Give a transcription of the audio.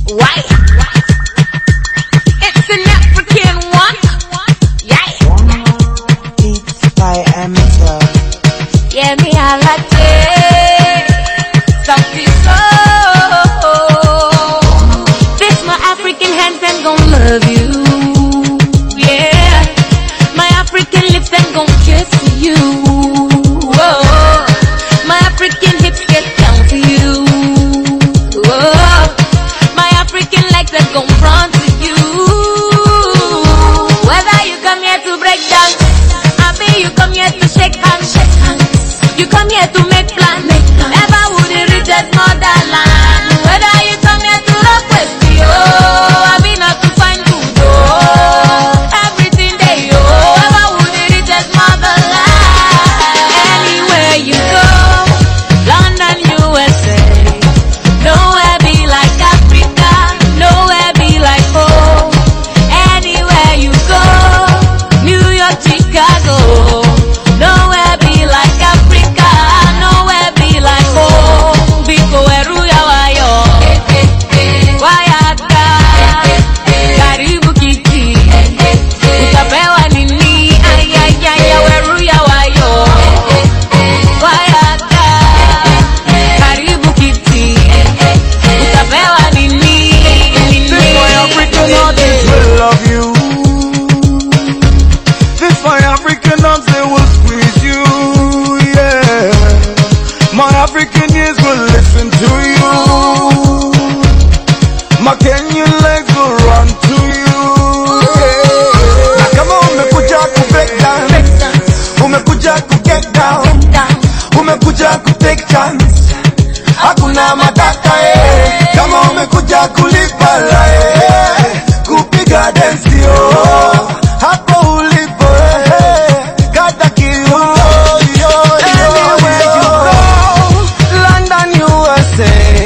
Why? It's an African one. Yeah. It's by Amazon. Yeah, me I like it. Something so. This my African hands, them gon' love you. Yeah. My African lips, them gon' kiss you. Whoa. My African hips get down for you. Whoa. My African legs, them gon' run to you. Whether you come here to break down, I mean you come here to shake hands. You come here to make plans. Never would it reach that motherland. Whether you come here to rock with me, oh, I mean not to find good, oh, everything they oh, never would it reach that motherland. Anywhere you go, London, USA, nowhere be like Africa, nowhere be like home. Anywhere you go, New York, Chicago, nowhere be like Africa, nowhere be like home. Biko eruya wayo, wayaka, karibu kiti, utapewa nini, ayayaya weruya wayo, wayaka, karibu kiti, utapewa nini, This my African artists will love you. This my African arms, they will squeeze you, yeah. My African ears will listen to you. My Kenyan legs will run to you, yeah. Na kama umekuja ku break down, umekuja ku get down, umekuja ku take chance, hakuna matata eh. Kama umekuja kulipa la eh, kupiga dance yo, hapo ulipo eh, kata kiuno yo. Anywhere you go, London, USA,